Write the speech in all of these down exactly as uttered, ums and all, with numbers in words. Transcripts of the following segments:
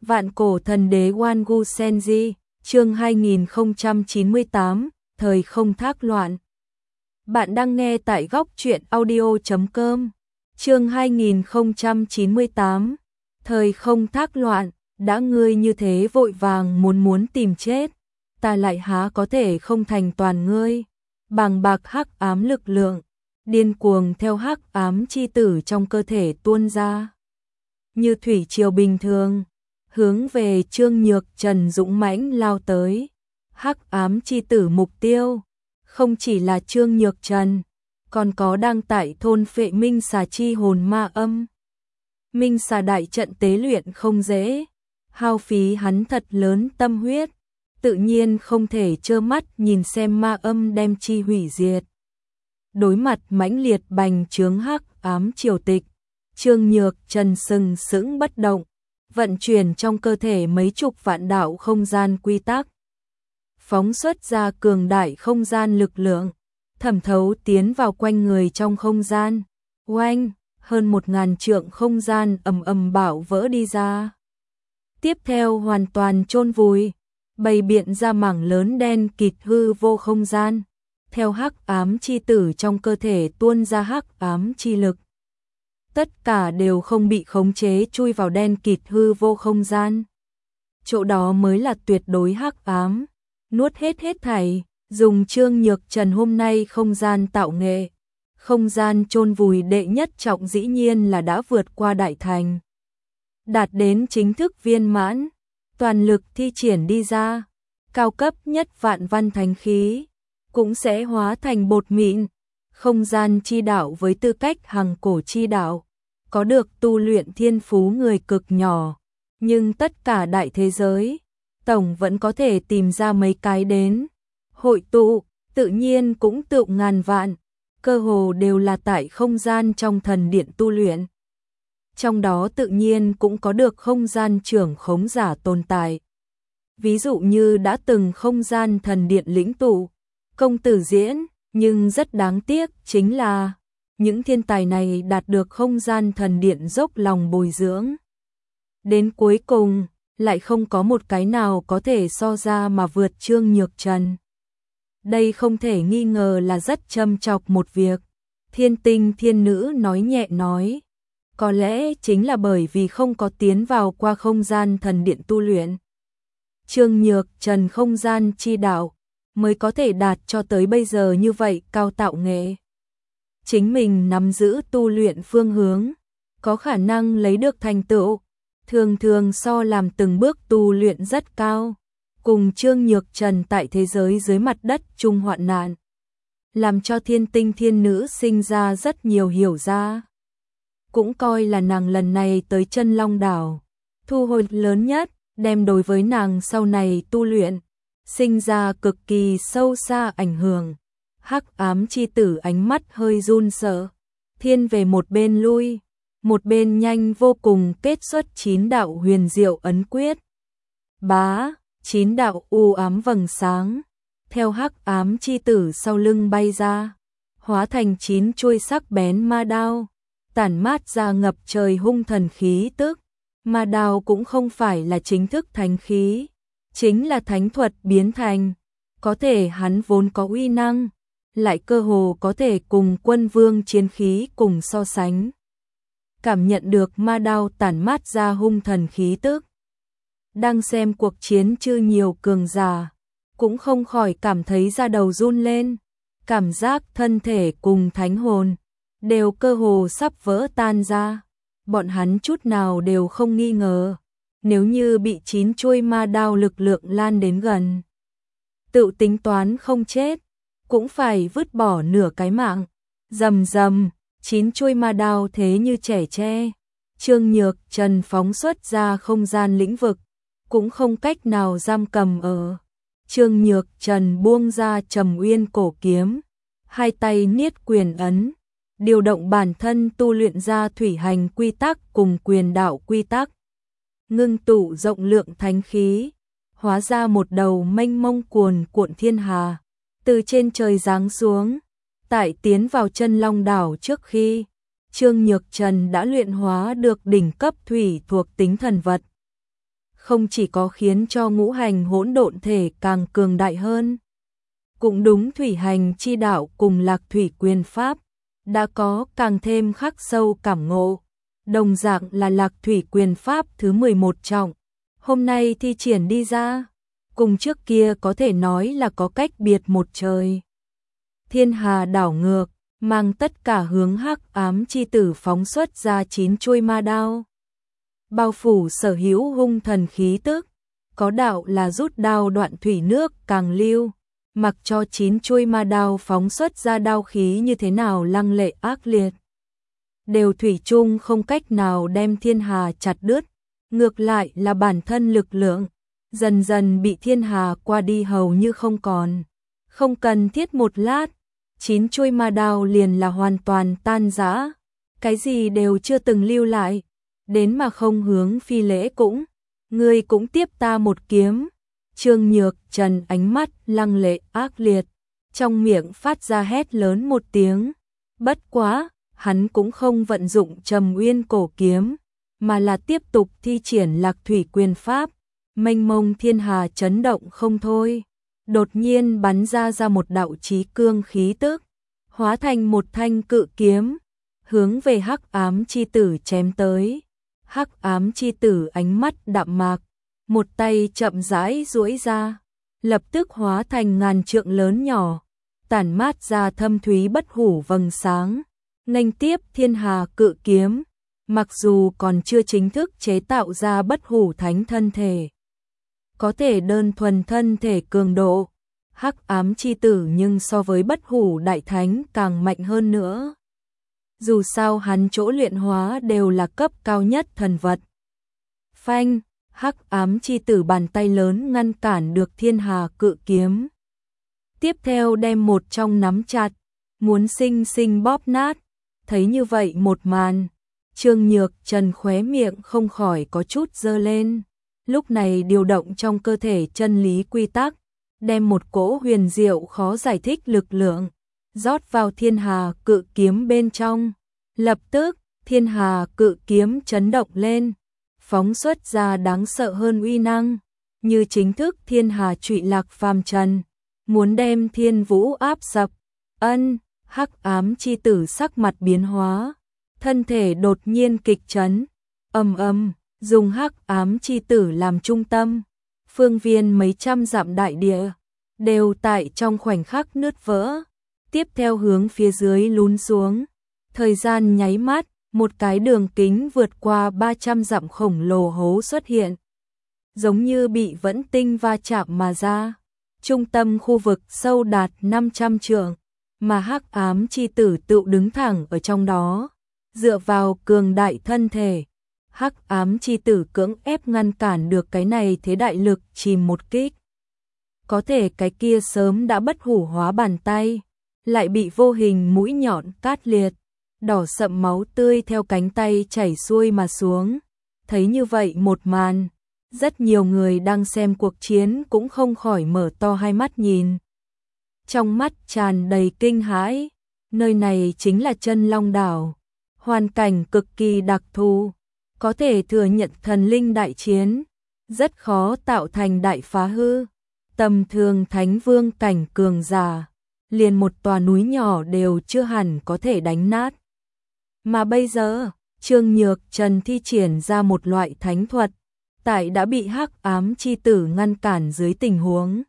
Vạn cổ thần đế Wangu Senji, chương hai nghìn không trăm chín mươi tám, thời không thác loạn. Bạn đang nghe tại góc truyện audio chấm com. Chương hai nghìn không trăm chín mươi tám, thời không thác loạn, đã ngươi như thế vội vàng muốn muốn tìm chết, ta lại há có thể không thành toàn ngươi. Bàng bạc hắc ám lực lượng, điên cuồng theo hắc ám chi tử trong cơ thể tuôn ra. Như thủy triều bình thường, hướng về Trương Nhược Trần dũng mãnh lao tới. Hắc ám chi tử mục tiêu, không chỉ là Trương Nhược Trần, còn có đang tại thôn phệ minh xà chi hồn ma âm. Minh xà đại trận tế luyện không dễ, hao phí hắn thật lớn tâm huyết, tự nhiên không thể trơ mắt nhìn xem ma âm đem chi hủy diệt. Đối mặt mãnh liệt bành trướng hắc ám triều tịch, Trương Nhược Trần sừng sững bất động, vận chuyển trong cơ thể mấy chục vạn đạo không gian quy tắc, phóng xuất ra cường đại không gian lực lượng, thẩm thấu tiến vào quanh người trong không gian. Oanh, hơn một ngàn trượng không gian ầm ầm bạo vỡ đi ra. Tiếp theo hoàn toàn chôn vùi, bày biện ra mảng lớn đen kịt hư vô không gian. Theo hắc ám chi tử trong cơ thể tuôn ra hắc ám chi lực, tất cả đều không bị khống chế chui vào đen kịt hư vô không gian. Chỗ đó mới là tuyệt đối hắc ám, nuốt hết hết thảy. Dùng Trương Nhược Trần hôm nay không gian tạo nghệ, không gian chôn vùi đệ nhất trọng dĩ nhiên là đã vượt qua đại thành, đạt đến chính thức viên mãn, toàn lực thi triển đi ra, cao cấp nhất vạn văn thánh khí cũng sẽ hóa thành bột mịn. Không gian chi đạo với tư cách hằng cổ chi đạo, có được tu luyện thiên phú người cực nhỏ, nhưng tất cả đại thế giới, tổng vẫn có thể tìm ra mấy cái đến. Hội tụ, tự nhiên cũng tự ngàn vạn, cơ hồ đều là tại không gian trong thần điện tu luyện. Trong đó tự nhiên cũng có được không gian trưởng khống giả tồn tại. Ví dụ như đã từng không gian thần điện lĩnh tụ, công tử Diễn, nhưng rất đáng tiếc chính là những thiên tài này đạt được không gian thần điện dốc lòng bồi dưỡng. Đến cuối cùng, lại không có một cái nào có thể so ra mà vượt Trương Nhược Trần. Đây không thể nghi ngờ là rất châm chọc một việc. Thiên tinh thiên nữ nói nhẹ nói, có lẽ chính là bởi vì không có tiến vào qua không gian thần điện tu luyện, Trương Nhược Trần không gian chi đạo mới có thể đạt cho tới bây giờ như vậy cao tạo nghệ. Chính mình nắm giữ tu luyện phương hướng, có khả năng lấy được thành tựu, thường thường so làm từng bước tu luyện rất cao. Cùng Trương Nhược Trần tại thế giới dưới mặt đất chung hoạn nạn, làm cho thiên tinh thiên nữ sinh ra rất nhiều hiểu ra. Cũng coi là nàng lần này tới Chân Long đảo, thu hồi lớn nhất, đem đối với nàng sau này tu luyện sinh ra cực kỳ sâu xa ảnh hưởng. Hắc ám chi tử ánh mắt hơi run sợ, thiên về một bên lui, một bên nhanh vô cùng kết xuất chín đạo huyền diệu ấn quyết. Bá, chín đạo u ám vầng sáng, theo hắc ám chi tử sau lưng bay ra, hóa thành chín chuôi sắc bén ma đao, tản mát ra ngập trời hung thần khí tức. Ma đao cũng không phải là chính thức thánh khí, chính là thánh thuật biến thành, có thể hắn vốn có uy năng, lại cơ hồ có thể cùng quân vương chiến khí cùng so sánh. Cảm nhận được ma đao tản mát ra hung thần khí tức, đang xem cuộc chiến chư nhiều cường giả, cũng không khỏi cảm thấy da đầu run lên, cảm giác thân thể cùng thánh hồn đều cơ hồ sắp vỡ tan ra. Bọn hắn chút nào đều không nghi ngờ, nếu như bị chín chuôi ma đao lực lượng lan đến gần, tự tính toán không chết, cũng phải vứt bỏ nửa cái mạng. Rầm rầm, chín chuôi ma đao thế như trẻ tre, Trương Nhược Trần phóng xuất ra không gian lĩnh vực, cũng không cách nào giam cầm ở. Trương Nhược Trần buông ra Trầm Uyên cổ kiếm, hai tay niết quyền ấn, điều động bản thân tu luyện ra thủy hành quy tắc cùng quyền đạo quy tắc, ngưng tụ rộng lượng thánh khí, hóa ra một đầu mênh mông cuồn cuộn thiên hà, từ trên trời giáng xuống. Tại tiến vào Chân Long đảo trước khi, Trương Nhược Trần đã luyện hóa được đỉnh cấp thủy thuộc tính thần vật. không chỉ có khiến cho ngũ hành hỗn độn thể càng cường đại hơn. Cũng đúng, thủy hành chi đạo cùng lạc thủy quyền pháp đã có càng thêm khắc sâu cảm ngộ. Đồng dạng là lạc thủy quyền pháp thứ mười một trọng, hôm nay thi triển đi ra, cùng trước kia có thể nói là có cách biệt một trời. Thiên hà đảo ngược, mang tất cả hướng hắc ám chi tử phóng xuất ra chín chuôi ma đao. Bao phủ sở hữu hung thần khí tức, có đạo là rút đao đoạn thủy nước càng lưu, mặc cho chín chuôi ma đao phóng xuất ra đao khí như thế nào lăng lệ ác liệt. Đều thủy chung không cách nào đem thiên hà chặt đứt, ngược lại là bản thân lực lượng, dần dần bị thiên hà qua đi hầu như không còn. Không cần thiết một lát, chín chuôi ma đao liền là hoàn toàn tan rã, cái gì đều chưa từng lưu lại, đến mà không hướng phi lễ cũng, ngươi cũng tiếp ta một kiếm. Trương Nhược Trần ánh mắt lăng lệ ác liệt, trong miệng phát ra hét lớn một tiếng, bất quá, hắn cũng không vận dụng Trầm Uyên cổ kiếm, mà là tiếp tục thi triển lạc thủy quyền pháp, mênh mông thiên hà chấn động không thôi. Đột nhiên bắn ra ra một đạo chí cương khí tức, hóa thành một thanh cự kiếm, hướng về hắc ám chi tử chém tới. Hắc ám chi tử ánh mắt đạm mạc, một tay chậm rãi duỗi ra, lập tức hóa thành ngàn trượng lớn nhỏ, tản mát ra thâm thúy bất hủ vầng sáng, nghênh tiếp thiên hà cự kiếm. Mặc dù còn chưa chính thức chế tạo ra bất hủ thánh thân thể, có thể đơn thuần thân thể cường độ, hắc ám chi tử nhưng so với bất hủ đại thánh càng mạnh hơn nữa. Dù sao hắn chỗ luyện hóa đều là cấp cao nhất thần vật. Phanh, hắc ám chi tử bàn tay lớn ngăn cản được thiên hà cự kiếm. Tiếp theo đem một trong nắm chặt, muốn sinh sinh bóp nát. Thấy như vậy một màn, Trương Nhược Trần khóe miệng không khỏi có chút dơ lên. Lúc này điều động trong cơ thể chân lý quy tắc, đem một cỗ huyền diệu khó giải thích lực lượng rót vào thiên hà cự kiếm bên trong. Lập tức, thiên hà cự kiếm chấn động lên, phóng xuất ra đáng sợ hơn uy năng, như chính thức thiên hà trụy lạc phàm trần, muốn đem thiên vũ áp sập. Ân, hắc ám chi tử sắc mặt biến hóa, thân thể đột nhiên kịch chấn, ầm ầm, dùng hắc ám chi tử làm trung tâm, phương viên mấy trăm dặm đại địa đều tại trong khoảnh khắc nứt vỡ, tiếp theo hướng phía dưới lún xuống. Thời gian nháy mắt, một cái đường kính vượt qua ba trăm dặm khổng lồ hố xuất hiện, giống như bị vẫn tinh va chạm mà ra. Trung tâm khu vực sâu đạt năm trăm trượng, mà hắc ám chi tử tự đứng thẳng ở trong đó, dựa vào cường đại thân thể. Hắc ám chi tử cưỡng ép ngăn cản được cái này thế đại lực chìm một kích. Có thể cái kia sớm đã bất hủ hóa bàn tay, lại bị vô hình mũi nhọn cắt liệt, đỏ sậm máu tươi theo cánh tay chảy xuôi mà xuống. Thấy như vậy một màn, rất nhiều người đang xem cuộc chiến cũng không khỏi mở to hai mắt nhìn. Trong mắt tràn đầy kinh hãi, nơi này chính là Chân Long đảo, hoàn cảnh cực kỳ đặc thù, có thể thừa nhận thần linh đại chiến, rất khó tạo thành đại phá hư. Tầm thường thánh vương cảnh cường giả, liền một tòa núi nhỏ đều chưa hẳn có thể đánh nát. Mà bây giờ, Trương Nhược Trần thi triển ra một loại thánh thuật, tại đã bị hắc ám chi tử ngăn cản dưới tình huống,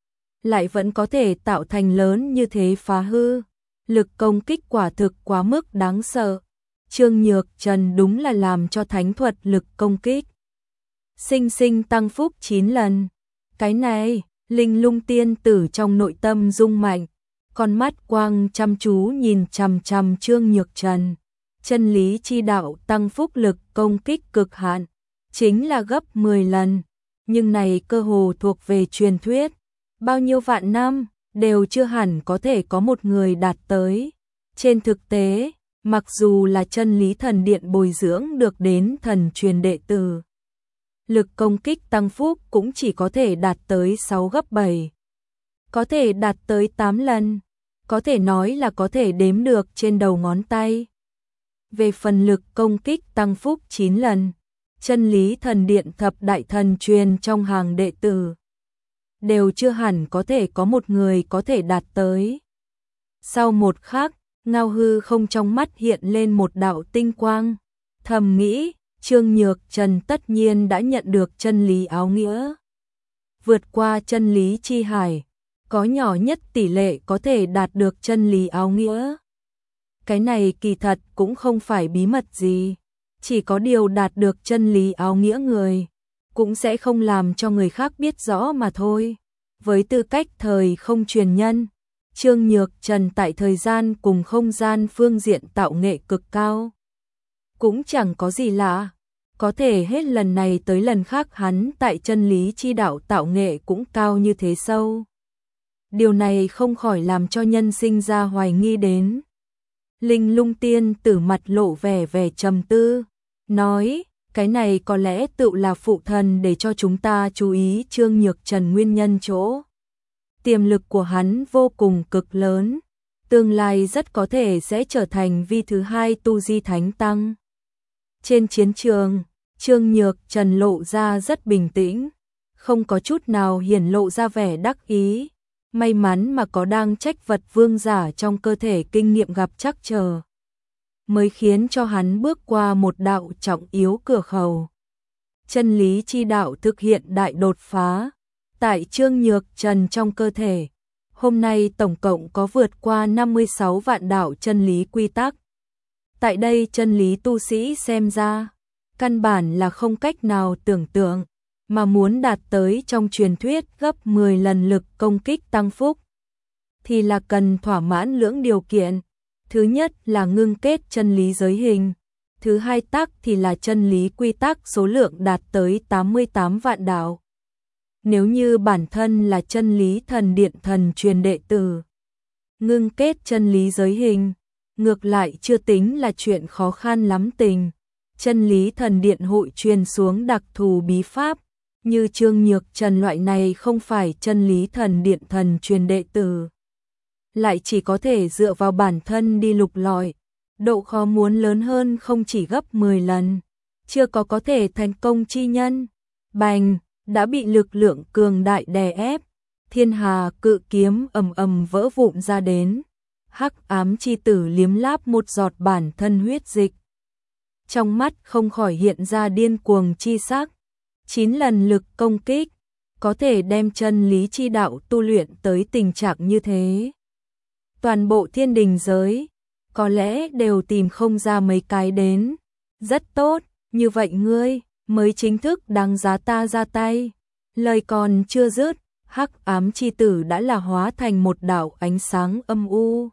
lại vẫn có thể tạo thành lớn như thế phá hư. Lực công kích quả thực quá mức đáng sợ. Trương Nhược Trần đúng là làm cho thánh thuật lực công kích sinh sinh tăng phúc chín lần. Cái này, Linh Lung tiên tử trong nội tâm rung mạnh, con mắt quang chăm chú nhìn chằm chằm Trương Nhược Trần. Chân lý chi đạo tăng phúc lực công kích cực hạn, chính là gấp mười lần, nhưng này cơ hồ thuộc về truyền thuyết, bao nhiêu vạn năm đều chưa hẳn có thể có một người đạt tới. Trên thực tế, mặc dù là chân lý thần điện bồi dưỡng được đến thần truyền đệ tử, lực công kích tăng phúc cũng chỉ có thể đạt tới sáu gấp bảy, có thể đạt tới tám lần, có thể nói là có thể đếm được trên đầu ngón tay. Về phần lực công kích tăng phúc chín lần, chân lý thần điện thập đại thần truyền trong hàng đệ tử. Đều chưa hẳn có thể có một người có thể đạt tới. Sau một khắc, ngao hư không trong mắt hiện lên một đạo tinh quang. Thầm nghĩ, Trương Nhược Trần tất nhiên đã nhận được chân lý áo nghĩa. Vượt qua chân lý chi hải, có nhỏ nhất tỷ lệ có thể đạt được chân lý áo nghĩa. Cái này kỳ thật cũng không phải bí mật gì. Chỉ có điều đạt được chân lý áo nghĩa người, cũng sẽ không làm cho người khác biết rõ mà thôi. Với tư cách thời không truyền nhân, Trương Nhược Trần tại thời gian cùng không gian phương diện tạo nghệ cực cao. Cũng chẳng có gì lạ, có thể hết lần này tới lần khác hắn tại chân lý chi đạo tạo nghệ cũng cao như thế sâu. Điều này không khỏi làm cho nhân sinh ra hoài nghi đến. Linh Lung Tiên Tử mặt lộ vẻ vẻ trầm tư, nói, cái này có lẽ tự là phụ thần để cho chúng ta chú ý Trương Nhược Trần nguyên nhân chỗ. Tiềm lực của hắn vô cùng cực lớn, tương lai rất có thể sẽ trở thành vi thứ hai tu di thánh tăng. Trên chiến trường, Trương Nhược Trần lộ ra rất bình tĩnh, không có chút nào hiển lộ ra vẻ đắc ý. May mắn mà có đang trách vật vương giả trong cơ thể kinh nghiệm gặp trắc trở, mới khiến cho hắn bước qua một đạo trọng yếu cửa khẩu. Chân lý chi đạo thực hiện đại đột phá. Tại Trương Nhược Trần trong cơ thể, hôm nay tổng cộng có vượt qua năm mươi sáu vạn đạo chân lý quy tắc. Tại đây chân lý tu sĩ xem ra, căn bản là không cách nào tưởng tượng, mà muốn đạt tới trong truyền thuyết gấp mười lần lực công kích tăng phúc, thì là cần thỏa mãn lưỡng điều kiện. Thứ nhất là ngưng kết chân lý giới hình, thứ hai tắc thì là chân lý quy tắc số lượng đạt tới tám mươi tám vạn đạo. Nếu như bản thân là chân lý thần điện thần truyền đệ tử, ngưng kết chân lý giới hình, ngược lại chưa tính là chuyện khó khăn lắm tình. Chân lý thần điện hội truyền xuống đặc thù bí pháp, như Trương Nhược Trần loại này không phải chân lý thần điện thần truyền đệ tử, lại chỉ có thể dựa vào bản thân đi lục lọi, độ khó muốn lớn hơn không chỉ gấp mười lần, chưa có có thể thành công chi nhân. Bành, đã bị lực lượng cường đại đè ép, thiên hà cự kiếm ầm ầm vỡ vụn ra đến. Hắc ám chi tử liếm láp một giọt bản thân huyết dịch, trong mắt không khỏi hiện ra điên cuồng chi sắc. Chín lần lực công kích, có thể đem chân lý chi đạo tu luyện tới tình trạng như thế. Toàn bộ thiên đình giới, có lẽ đều tìm không ra mấy cái đến. Rất tốt, như vậy ngươi mới chính thức đáng giá ta ra tay. Lời còn chưa dứt, hắc ám chi tử đã là hóa thành một đạo ánh sáng âm u,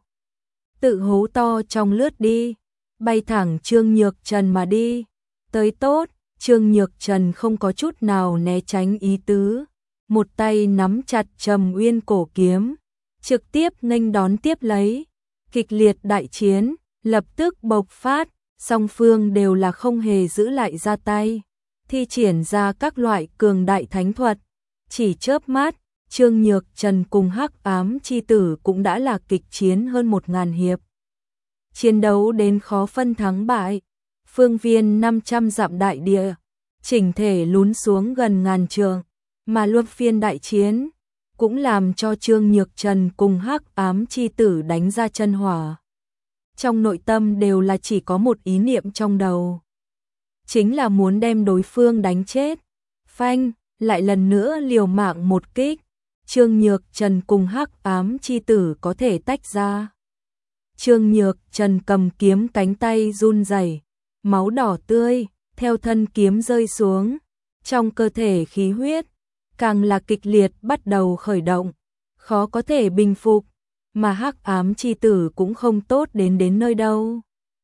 tự hố to trong lướt đi, bay thẳng Trương Nhược Trần mà đi. Tới tốt, Trương Nhược Trần không có chút nào né tránh ý tứ, một tay nắm chặt Trầm Uyên cổ kiếm, trực tiếp nghênh đón tiếp lấy. Kịch liệt đại chiến lập tức bộc phát, song phương đều là không hề giữ lại ra tay, thi triển ra các loại cường đại thánh thuật. Chỉ chớp mắt, Trương Nhược Trần cùng hắc ám chi tử cũng đã là kịch chiến hơn một ngàn hiệp. Chiến đấu đến khó phân thắng bại, phương viên năm trăm dặm đại địa, chỉnh thể lún xuống gần ngàn trường, mà luân phiên đại chiến cũng làm cho Trương Nhược Trần cùng hắc ám chi tử đánh ra chân hỏa. Trong nội tâm đều là chỉ có một ý niệm trong đầu, chính là muốn đem đối phương đánh chết. Phanh, lại lần nữa liều mạng một kích, Trương Nhược Trần cùng hắc ám chi tử có thể tách ra. Trương Nhược Trần cầm kiếm cánh tay run rẩy, máu đỏ tươi theo thân kiếm rơi xuống, trong cơ thể khí huyết càng là kịch liệt bắt đầu khởi động, khó có thể bình phục, mà hắc ám chi tử cũng không tốt đến đến nơi đâu.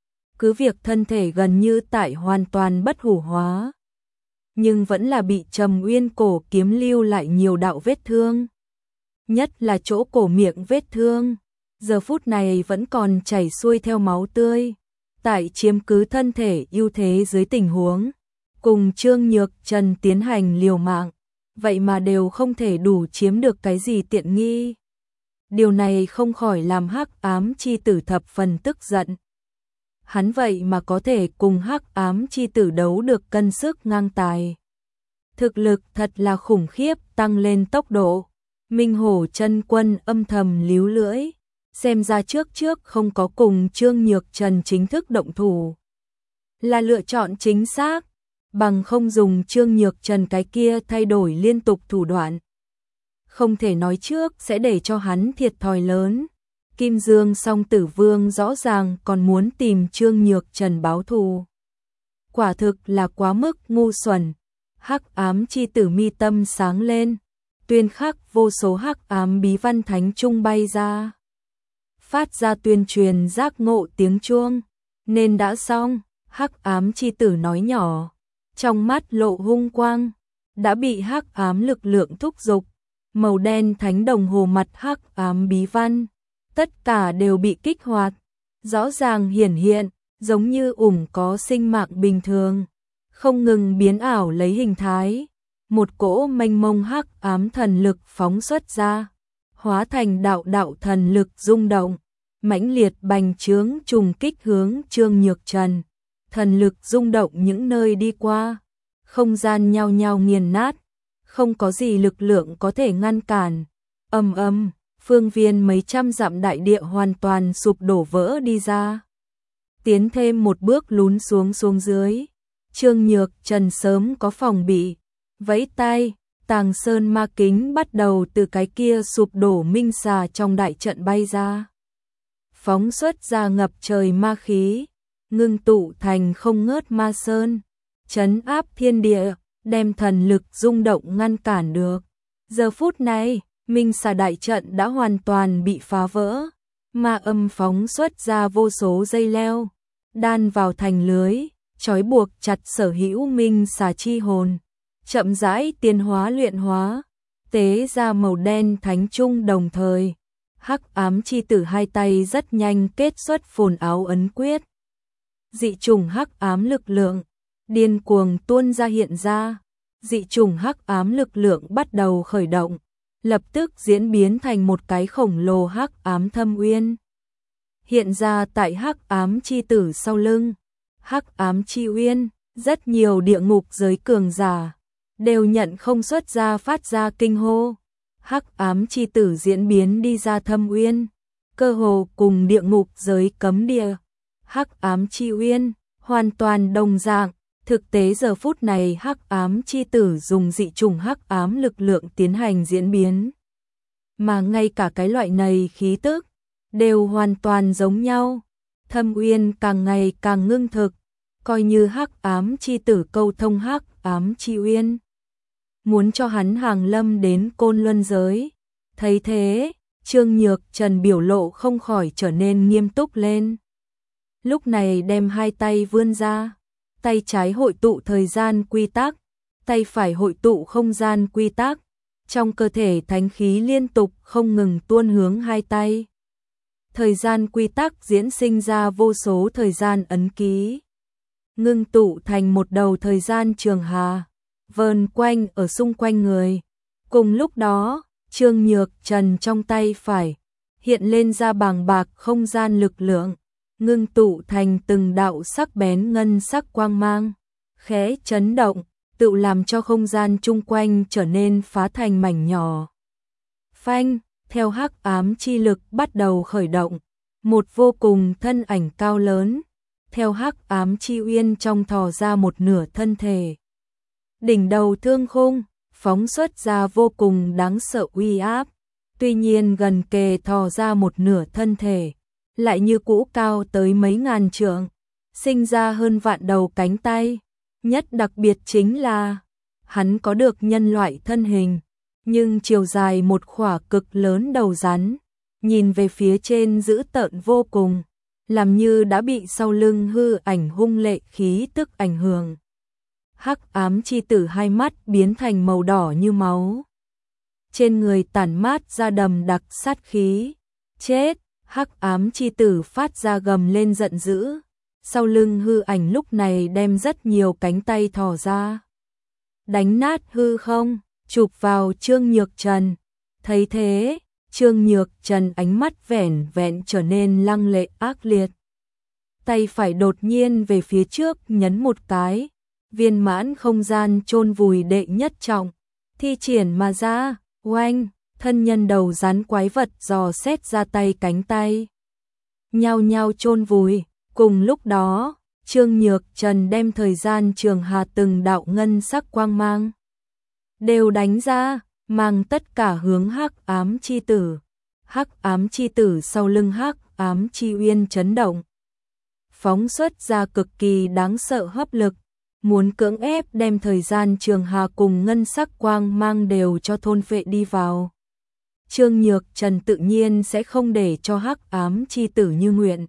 Cứ việc thân thể gần như tại hoàn toàn bất hủ hóa, nhưng vẫn là bị Trầm Uyên cổ kiếm lưu lại nhiều đạo vết thương, nhất là chỗ cổ miệng vết thương, giờ phút này vẫn còn chảy xuôi theo máu tươi. Tại chiếm cứ thân thể ưu thế dưới tình huống, cùng Trương Nhược Trần tiến hành liều mạng, vậy mà đều không thể đủ chiếm được cái gì tiện nghi. Điều này không khỏi làm hắc ám chi tử thập phần tức giận. hắn vậy mà có thể cùng Hắc Ám Chi Tử đấu được cân sức ngang tài. Thực lực thật là khủng khiếp, tăng lên tốc độ. Minh Hổ Chân Quân âm thầm líu lưỡi, xem ra trước trước không có cùng Trương Nhược Trần chính thức động thủ là lựa chọn chính xác, bằng không dùng Trương Nhược Trần cái kia thay đổi liên tục thủ đoạn. Không thể nói trước sẽ để cho hắn thiệt thòi lớn. Kim Dương Song Tử Vương rõ ràng còn muốn tìm Trương Nhược Trần báo thù. Quả thực là quá mức ngu xuẩn. Hắc Ám Chi Tử mi tâm sáng lên, tuyên khắc vô số hắc ám bí văn thánh trung bay ra. Phát ra tuyên truyền giác ngộ tiếng chuông, nên đã xong. Hắc Ám Chi Tử nói nhỏ, trong mắt lộ hung quang, đã bị hắc ám lực lượng thúc giục, màu đen thánh đồng hồ mặt hắc ám bí văn, tất cả đều bị kích hoạt, rõ ràng hiển hiện, giống như ủng có sinh mạng bình thường, không ngừng biến ảo lấy hình thái. Một cỗ mênh mông hắc ám thần lực phóng xuất ra, hóa thành đạo đạo thần lực rung động, mãnh liệt bành trướng trùng kích hướng Trương Nhược Trần. Thần lực rung động những nơi đi qua, không gian nhao nhao nghiền nát, không có gì lực lượng có thể ngăn cản. Ầm ầm, phương viên mấy trăm dặm đại địa hoàn toàn sụp đổ vỡ đi ra. Tiến thêm một bước lún xuống xuống dưới. Trương Nhược Trần sớm có phòng bị, vẫy tay, Tàng Sơn ma kính bắt đầu từ cái kia sụp đổ minh xà trong đại trận bay ra. Phóng xuất ra ngập trời ma khí, ngưng tụ thành không ngớt ma sơn, trấn áp thiên địa, đem thần lực rung động ngăn cản được. Giờ phút này, minh xà đại trận đã hoàn toàn bị phá vỡ, ma âm phóng xuất ra vô số dây leo, đan vào thành lưới, trói buộc chặt sở hữu minh xà chi hồn, chậm rãi tiến hóa luyện hóa, tế ra màu đen thánh trung đồng thời. Hắc Ám Chi Tử hai tay rất nhanh kết xuất phồn áo ấn quyết. Dị trùng hắc ám lực lượng điên cuồng tuôn ra hiện ra, dị trùng hắc ám lực lượng bắt đầu khởi động, lập tức diễn biến thành một cái khổng lồ hắc ám thâm uyên. Hiện ra tại Hắc Ám Chi Tử sau lưng, Hắc Ám Chi Uyên, rất nhiều địa ngục giới cường giả đều nhận không xuất ra phát ra kinh hô. Hắc Ám Chi Tử diễn biến đi ra thâm uyên, cơ hồ cùng địa ngục giới cấm địa. Hắc Ám Chi Uyên hoàn toàn đồng dạng, thực tế giờ phút này Hắc Ám Chi Tử dùng dị trùng hắc ám lực lượng tiến hành diễn biến, mà ngay cả cái loại này khí tức đều hoàn toàn giống nhau. Thâm uyên càng ngày càng ngưng thực, coi như Hắc Ám Chi Tử câu thông Hắc Ám Chi Uyên, muốn cho hắn hàng lâm đến Côn Luân giới. Thấy thế, Trương Nhược Trần biểu lộ không khỏi trở nên nghiêm túc lên. Lúc này đem hai tay vươn ra, tay trái hội tụ thời gian quy tắc, tay phải hội tụ không gian quy tắc, trong cơ thể thánh khí liên tục không ngừng tuôn hướng hai tay. Thời gian quy tắc diễn sinh ra vô số thời gian ấn ký, ngưng tụ thành một đầu thời gian trường hà, vờn quanh ở xung quanh người. Cùng lúc đó, Trương Nhược Trần trong tay phải hiện lên ra bàng bạc không gian lực lượng, ngưng tụ thành từng đạo sắc bén ngân sắc quang mang, khẽ chấn động, tự làm cho không gian chung quanh trở nên phá thành mảnh nhỏ. Phanh, theo hắc ám chi lực bắt đầu khởi động, một vô cùng thân ảnh cao lớn, theo hắc ám chi uyên trong thò ra một nửa thân thể. Đỉnh đầu thương khung, phóng xuất ra vô cùng đáng sợ uy áp, tuy nhiên gần kề thò ra một nửa thân thể, lại như cũ cao tới mấy ngàn trượng, sinh ra hơn vạn đầu cánh tay. Nhất đặc biệt chính là, hắn có được nhân loại thân hình, nhưng chiều dài một khỏa cực lớn đầu rắn, nhìn về phía trên dữ tợn vô cùng, làm như đã bị sau lưng hư ảnh hung lệ khí tức ảnh hưởng. Hắc ám chi tử hai mắt biến thành màu đỏ như máu, trên người tản mát ra đầm đặc sát khí. Chết! Hắc ám chi tử phát ra gầm lên giận dữ, sau lưng hư ảnh lúc này đem rất nhiều cánh tay thò ra, đánh nát hư không, chụp vào Trương Nhược Trần. Thấy thế, Trương Nhược Trần ánh mắt vẻn vẹn trở nên lăng lệ ác liệt. tay phải đột nhiên về phía trước nhấn một cái, viên mãn không gian chôn vùi đệ nhất trọng, thi triển mà ra, oanh, thân nhân đầu rắn quái vật dò xét ra tay cánh tay. Nhao nhao chôn vùi, cùng lúc đó, Trương Nhược Trần đem thời gian trường hà từng đạo ngân sắc quang mang đều đánh ra, mang tất cả hướng Hắc Ám chi tử. Hắc Ám chi tử sau lưng Hắc Ám chi uyên chấn động, phóng xuất ra cực kỳ đáng sợ hấp lực, muốn cưỡng ép đem thời gian trường hà cùng ngân sắc quang mang đều cho thôn phệ đi vào. Trương Nhược Trần tự nhiên sẽ không để cho Hắc Ám chi tử như nguyện.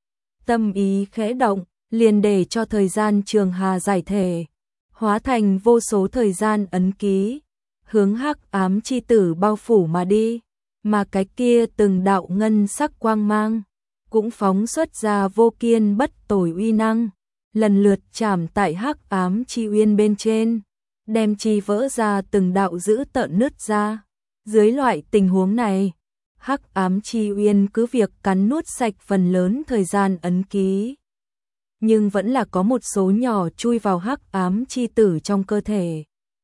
Tâm ý khẽ động, liền để cho thời gian trường hà giải thể, hóa thành vô số thời gian ấn ký, hướng Hắc Ám chi tử bao phủ mà đi, mà cái kia từng đạo ngân sắc quang mang cũng phóng xuất ra vô kiên bất tồi uy năng, lần lượt chạm tại Hắc Ám chi uyên bên trên, đem chi vỡ ra từng đạo dữ tợn nứt ra. Dưới loại tình huống này, Hắc Ám chi uyên cứ việc cắn nuốt sạch phần lớn thời gian ấn ký, nhưng vẫn là có một số nhỏ chui vào Hắc Ám chi tử trong cơ thể.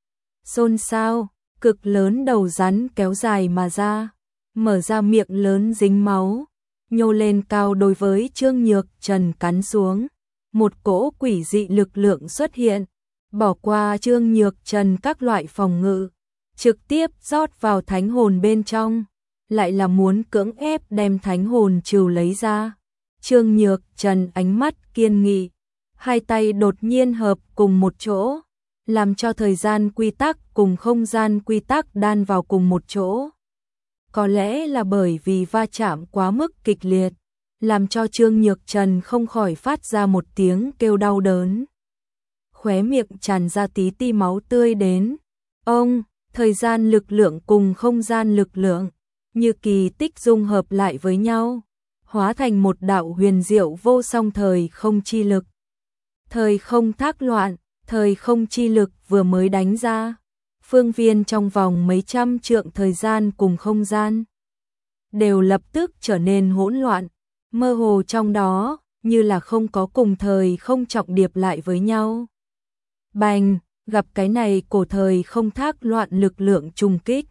Xôn xao, cực lớn đầu rắn kéo dài mà ra, mở ra miệng lớn dính máu, nhô lên cao đối với Trương Nhược Trần cắn xuống. Một cỗ quỷ dị lực lượng xuất hiện, bỏ qua Trương Nhược Trần các loại phòng ngự, trực tiếp rót vào thánh hồn bên trong, lại là muốn cưỡng ép đem thánh hồn trừ lấy ra. Trương Nhược Trần ánh mắt kiên nghị, hai tay đột nhiên hợp cùng một chỗ, làm cho thời gian quy tắc cùng không gian quy tắc đan vào cùng một chỗ. Có lẽ là bởi vì va chạm quá mức kịch liệt, làm cho Trương Nhược Trần không khỏi phát ra một tiếng kêu đau đớn. Khóe miệng tràn ra tí ti máu tươi đến. Ông, thời gian lực lượng cùng không gian lực lượng, như kỳ tích dung hợp lại với nhau, hóa thành một đạo huyền diệu vô song thời không chi lực. Thời không thác loạn, thời không chi lực vừa mới đánh ra, phương viên trong vòng mấy trăm trượng thời gian cùng không gian đều lập tức trở nên hỗn loạn, mơ hồ trong đó, như là không có cùng thời không trọng điệp lại với nhau. Bành, gặp cái này cổ thời không thác loạn lực lượng trùng kích.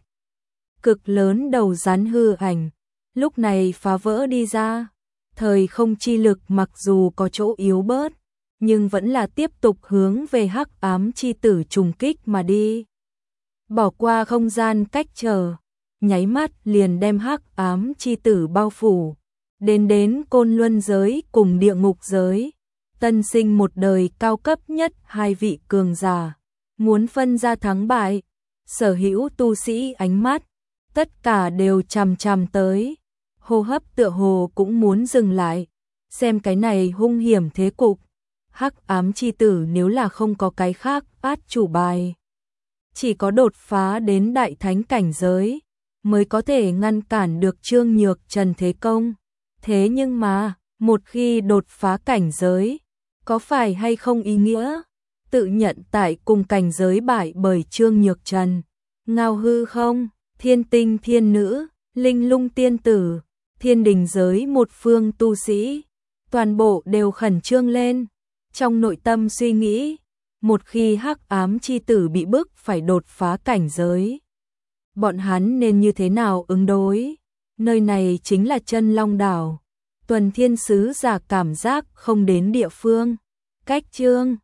Cực lớn đầu rắn hư ảnh, lúc này phá vỡ đi ra, thời không chi lực mặc dù có chỗ yếu bớt, nhưng vẫn là tiếp tục hướng về Hắc Ám chi tử trùng kích mà đi. Bỏ qua không gian cách trở, nháy mắt liền đem Hắc Ám chi tử bao phủ, đến đến Côn Luân giới cùng địa ngục giới, tân sinh một đời cao cấp nhất hai vị cường giả, muốn phân ra thắng bại, sở hữu tu sĩ ánh mắt, tất cả đều chằm chằm tới, hô hấp tựa hồ cũng muốn dừng lại, xem cái này hung hiểm thế cục. Hắc Ám chi tử nếu là không có cái khác át chủ bài, chỉ có đột phá đến đại thánh cảnh giới mới có thể ngăn cản được Trương Nhược Trần thế công. Thế nhưng mà, một khi đột phá cảnh giới, có phải hay không ý nghĩa tự nhận tại cùng cảnh giới bại bởi Trương Nhược Trần? Ngao hư không, thiên tinh thiên nữ, linh lung tiên tử, thiên đình giới một phương tu sĩ, toàn bộ đều khẩn trương lên, trong nội tâm suy nghĩ, một khi Hắc Ám chi tử bị bức phải đột phá cảnh giới, bọn hắn nên như thế nào ứng đối? Nơi này chính là Chân Long đảo, Tuần Thiên sứ giả cảm giác không đến địa phương. Cách Trương